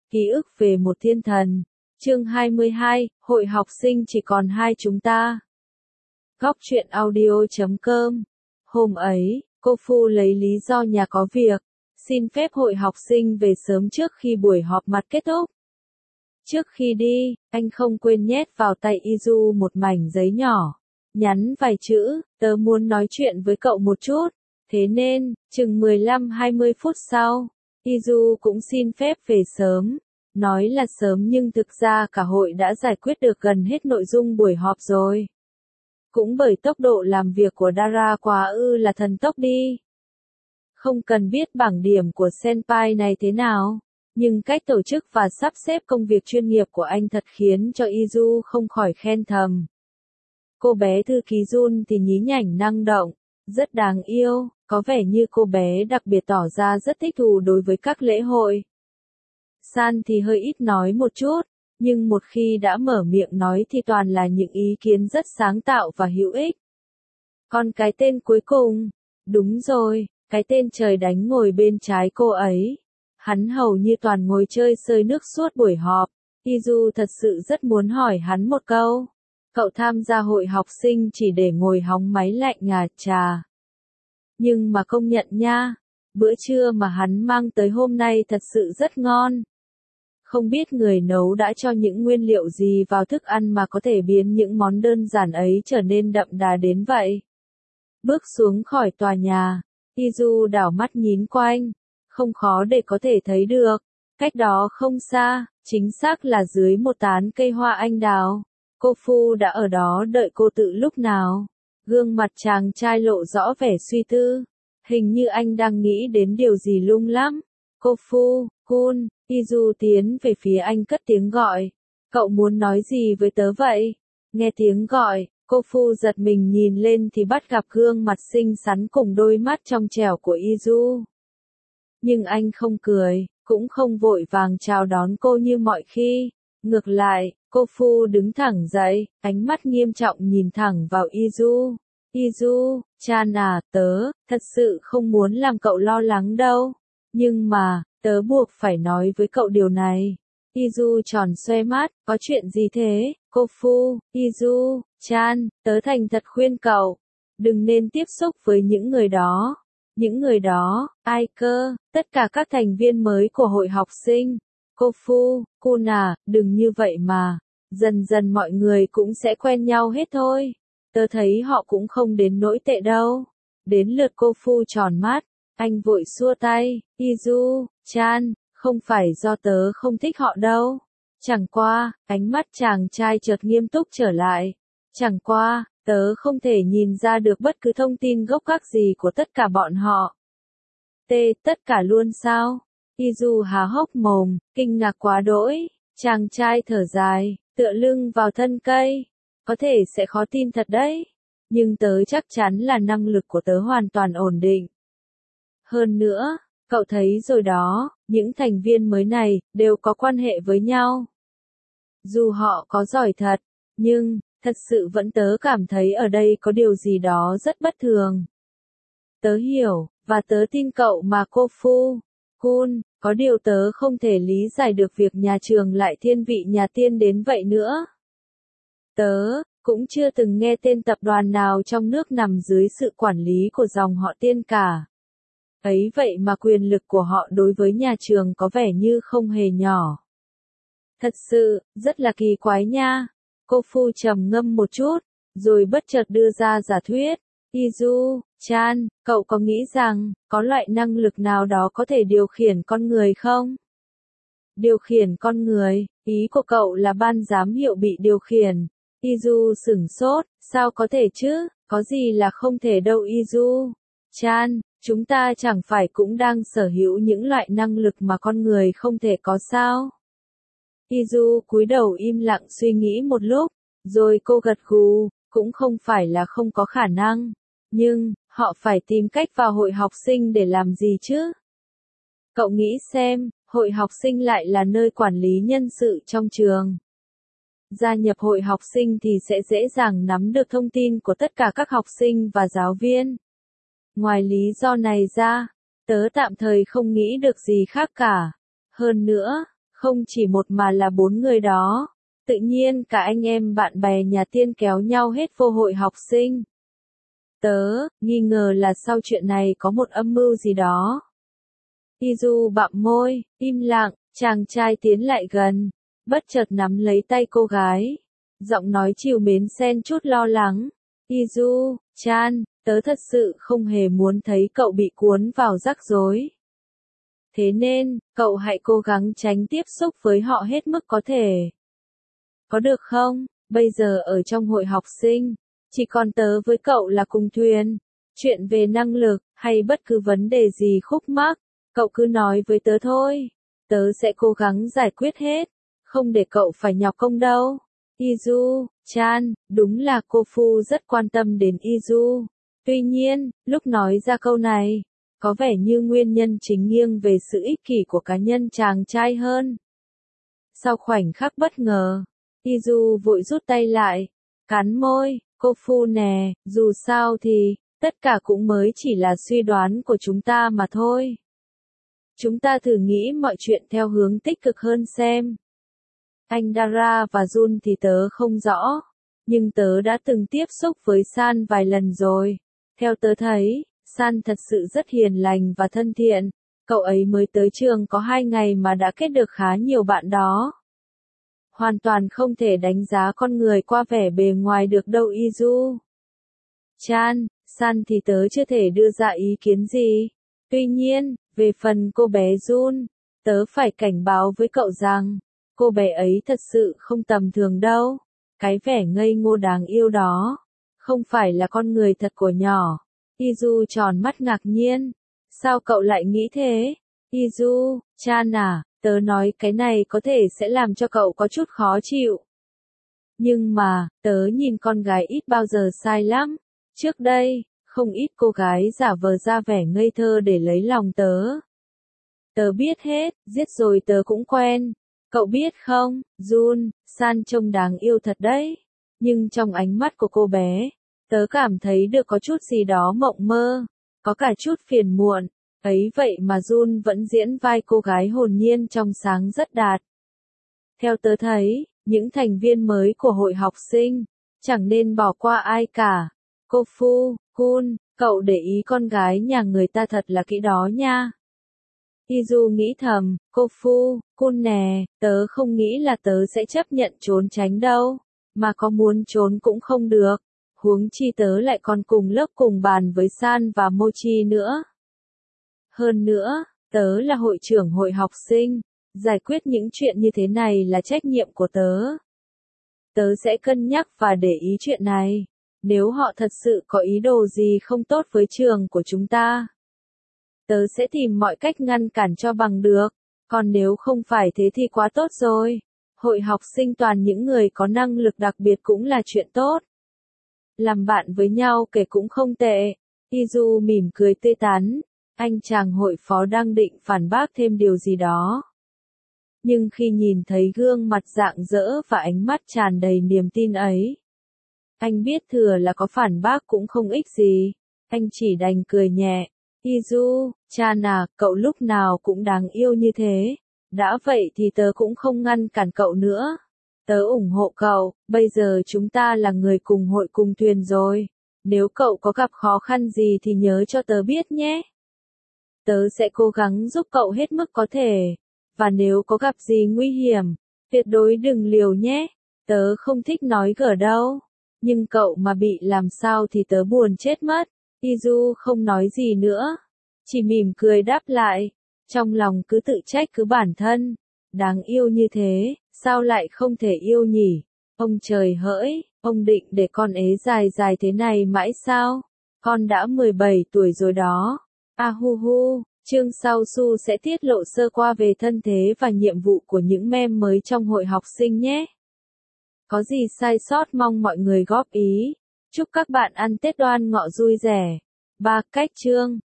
Ký ức về một thiên thần. Chương 22, hội học sinh chỉ còn hai chúng ta. Góc truyện audio.com. Hôm ấy, cô Phu lấy lý do nhà có việc, xin phép hội học sinh về sớm trước khi buổi họp mặt kết thúc. Trước khi đi, anh không quên nhét vào tay Izu một mảnh giấy nhỏ, nhắn vài chữ, tớ muốn nói chuyện với cậu một chút. Thế nên, chừng 15-20 phút sau, Izu cũng xin phép về sớm. Nói là sớm nhưng thực ra cả hội đã giải quyết được gần hết nội dung buổi họp rồi. Cũng bởi tốc độ làm việc của Dara quá là thần tốc đi. Không cần biết bảng điểm của Senpai này thế nào, nhưng cách tổ chức và sắp xếp công việc chuyên nghiệp của anh thật khiến cho Izu không khỏi khen thầm. Cô bé thư ký Jun thì nhí nhảnh năng động, rất đáng yêu, có vẻ như cô bé đặc biệt tỏ ra rất thích thú đối với các lễ hội. San thì hơi ít nói một chút, nhưng một khi đã mở miệng nói thì toàn là những ý kiến rất sáng tạo và hữu ích. Còn cái tên cuối cùng, đúng rồi, cái tên trời đánh ngồi bên trái cô ấy. Hắn hầu như toàn ngồi chơi sơi nước suốt buổi họp. Izu thật sự rất muốn hỏi hắn một câu. Cậu tham gia hội học sinh chỉ để ngồi hóng máy lạnh ngà trà. Nhưng mà công nhận nha, bữa trưa mà hắn mang tới hôm nay thật sự rất ngon. Không biết người nấu đã cho những nguyên liệu gì vào thức ăn mà có thể biến những món đơn giản ấy trở nên đậm đà đến vậy. Bước xuống khỏi tòa nhà, Izu đảo mắt nhìn quanh, không khó để có thể thấy được, cách đó không xa, chính xác là dưới một tán cây hoa anh đào. Cô Phu đã ở đó đợi cô từ lúc nào. Gương mặt chàng trai lộ rõ vẻ suy tư, hình như anh đang nghĩ đến điều gì lung lắm. Cô Phu, Kun, Izu tiến về phía anh cất tiếng gọi. Cậu muốn nói gì với tớ vậy? Nghe tiếng gọi, cô Phu giật mình nhìn lên thì bắt gặp gương mặt xinh xắn cùng đôi mắt trong trẻo của Izu. Nhưng anh không cười, cũng không vội vàng chào đón cô như mọi khi. Ngược lại, cô Phu đứng thẳng dậy, ánh mắt nghiêm trọng nhìn thẳng vào Izu. Izu, chan à, tớ, thật sự không muốn làm cậu lo lắng đâu. Nhưng mà, tớ buộc phải nói với cậu điều này. Izu tròn xoe mắt, có chuyện gì thế? Cô Phu, Izu, chan, tớ thành thật khuyên cậu. Đừng nên tiếp xúc với những người đó. Những người đó, ai cơ, tất cả các thành viên mới của hội học sinh. Cô Phu, Kun à, đừng như vậy mà. Dần dần mọi người cũng sẽ quen nhau hết thôi. Tớ thấy họ cũng không đến nỗi tệ đâu. Đến lượt cô Phu tròn mắt, anh vội xua tay. Izu, chan, không phải do tớ không thích họ đâu. Chẳng qua, ánh mắt chàng trai chợt nghiêm túc trở lại. Chẳng qua, tớ không thể nhìn ra được bất cứ thông tin gốc gác gì của tất cả bọn họ. Tất cả luôn sao? Izu há hốc mồm, kinh ngạc quá đỗi. Chàng trai thở dài, tựa lưng vào thân cây. Có thể sẽ khó tin thật đấy. Nhưng tớ chắc chắn là năng lực của tớ hoàn toàn ổn định. Hơn nữa, cậu thấy rồi đó, những thành viên mới này, đều có quan hệ với nhau. Dù họ có giỏi thật, nhưng, thật sự vẫn tớ cảm thấy ở đây có điều gì đó rất bất thường. Tớ hiểu, và tớ tin cậu mà cô Phu. Kun, có điều tớ không thể lý giải được việc nhà trường lại thiên vị nhà tiên đến vậy nữa. Tớ cũng chưa từng nghe tên tập đoàn nào trong nước nằm dưới sự quản lý của dòng họ Tiên cả. Ấy vậy mà quyền lực của họ đối với nhà trường có vẻ như không hề nhỏ. Thật sự, rất là kỳ quái nha. Cô Phu trầm ngâm một chút, rồi bất chợt đưa ra giả thuyết. Izu, chan, cậu có nghĩ rằng, có loại năng lực nào đó có thể điều khiển con người không? Điều khiển con người, ý của cậu là ban giám hiệu bị điều khiển. Izu sửng sốt, sao có thể chứ, có gì là không thể đâu Izu. Chan, chúng ta chẳng phải cũng đang sở hữu những loại năng lực mà con người không thể có sao? Izu cúi đầu im lặng suy nghĩ một lúc, rồi cô gật gù, cũng không phải là không có khả năng. Nhưng, họ phải tìm cách vào hội học sinh để làm gì chứ? Cậu nghĩ xem, hội học sinh lại là nơi quản lý nhân sự trong trường. Gia nhập hội học sinh thì sẽ dễ dàng nắm được thông tin của tất cả các học sinh và giáo viên. Ngoài lý do này ra, tớ tạm thời không nghĩ được gì khác cả. Hơn nữa, Không chỉ một mà là 4 người đó. Tự nhiên cả anh em bạn bè nhà tiên kéo nhau hết vô hội học sinh. Tớ nghi ngờ là sau chuyện này có một âm mưu gì đó. Izu bặm môi, im lặng, chàng trai tiến lại gần, bất chợt nắm lấy tay cô gái. Giọng nói trìu mến xen chút lo lắng. Izu-chan, tớ thật sự không hề muốn thấy cậu bị cuốn vào rắc rối. Thế nên, cậu hãy cố gắng tránh tiếp xúc với họ hết mức có thể. Có được không? Bây giờ ở trong hội học sinh, chỉ còn tớ với cậu là cùng thuyền. Chuyện về năng lực, hay bất cứ vấn đề gì khúc mắc, cậu cứ nói với tớ thôi. Tớ sẽ cố gắng giải quyết hết, không để cậu phải nhọc công đâu. Izu-chan, đúng là cô Fu rất quan tâm đến Izu. Tuy nhiên, lúc nói ra câu này, có vẻ như nguyên nhân chính nghiêng về sự ích kỷ của cá nhân chàng trai hơn. Sau khoảnh khắc bất ngờ, Izu vội rút tay lại, cắn môi, cô Fu nè, dù sao thì, tất cả cũng mới chỉ là suy đoán của chúng ta mà thôi. Chúng ta thử nghĩ mọi chuyện theo hướng tích cực hơn xem. Anh Dara và Jun thì tớ không rõ, nhưng tớ đã từng tiếp xúc với San vài lần rồi. Theo tớ thấy, San thật sự rất hiền lành và thân thiện, cậu ấy mới tới trường có 2 ngày mà đã kết được khá nhiều bạn đó. Hoàn toàn không thể đánh giá con người qua vẻ bề ngoài được đâu Izu-chan, San thì tớ chưa thể đưa ra ý kiến gì. Tuy nhiên, về phần cô bé Jun, tớ phải cảnh báo với cậu rằng, cô bé ấy thật sự không tầm thường đâu. Cái vẻ ngây ngô đáng yêu đó, không phải là con người thật của nhỏ. Izu tròn mắt ngạc nhiên. Sao cậu lại nghĩ thế? Izu-chan à, tớ nói cái này có thể sẽ làm cho cậu có chút khó chịu. Nhưng mà, tớ nhìn con gái ít bao giờ sai lắm. Trước đây, không ít cô gái giả vờ ra vẻ ngây thơ để lấy lòng tớ. Tớ biết hết, giết rồi tớ cũng quen. Cậu biết không, Jun, San trông đáng yêu thật đấy. Nhưng trong ánh mắt của cô bé, tớ cảm thấy được có chút gì đó mộng mơ, có cả chút phiền muộn. Ấy vậy mà Jun vẫn diễn vai cô gái hồn nhiên trong sáng rất đạt. Theo tớ thấy, những thành viên mới của hội học sinh, chẳng nên bỏ qua ai cả. Cô Fu, Kun, cậu để ý con gái nhà người ta thật là kỹ đó nha. Izu nghĩ thầm, cô Fu, Kun nè, tớ không nghĩ là tớ sẽ chấp nhận trốn tránh đâu, mà có muốn trốn cũng không được. Huống chi tớ lại còn cùng lớp cùng bàn với San và Mochi nữa. Hơn nữa, tớ là hội trưởng hội học sinh, giải quyết những chuyện như thế này là trách nhiệm của tớ. Tớ sẽ cân nhắc và để ý chuyện này, nếu họ thật sự có ý đồ gì không tốt với trường của chúng ta. Tớ sẽ tìm mọi cách ngăn cản cho bằng được, còn nếu không phải thế thì quá tốt rồi. Hội học sinh toàn những người có năng lực đặc biệt cũng là chuyện tốt. Làm bạn với nhau kể cũng không tệ. Izu mỉm cười tươi tắn. Anh chàng hội phó đang định phản bác thêm điều gì đó. Nhưng khi nhìn thấy gương mặt rạng rỡ và ánh mắt tràn đầy niềm tin ấy, anh biết thừa là có phản bác cũng không ích gì. Anh chỉ đành cười nhẹ. Izu-chan à, cậu lúc nào cũng đáng yêu như thế. Đã vậy thì tớ cũng không ngăn cản cậu nữa. Tớ ủng hộ cậu, bây giờ chúng ta là người cùng hội cùng thuyền rồi. Nếu cậu có gặp khó khăn gì thì nhớ cho tớ biết nhé. Tớ sẽ cố gắng giúp cậu hết mức có thể. Và nếu có gặp gì nguy hiểm, tuyệt đối đừng liều nhé. Tớ không thích nói gở đâu. Nhưng cậu mà bị làm sao thì tớ buồn chết mất. Izu không nói gì nữa. Chỉ mỉm cười đáp lại. Trong lòng cứ tự trách cứ bản thân. Đáng yêu như thế, sao lại không thể yêu nhỉ? Ông trời hỡi, ông định để con ế dài dài thế này mãi sao? Con đã 17 tuổi rồi đó. Ahuhu, chương sau Su sẽ tiết lộ sơ qua về thân thế và nhiệm vụ của những mem mới trong hội học sinh nhé. Có gì sai sót mong mọi người góp ý. Chúc các bạn ăn Tết Đoan Ngọ vui vẻ. 3 cách chương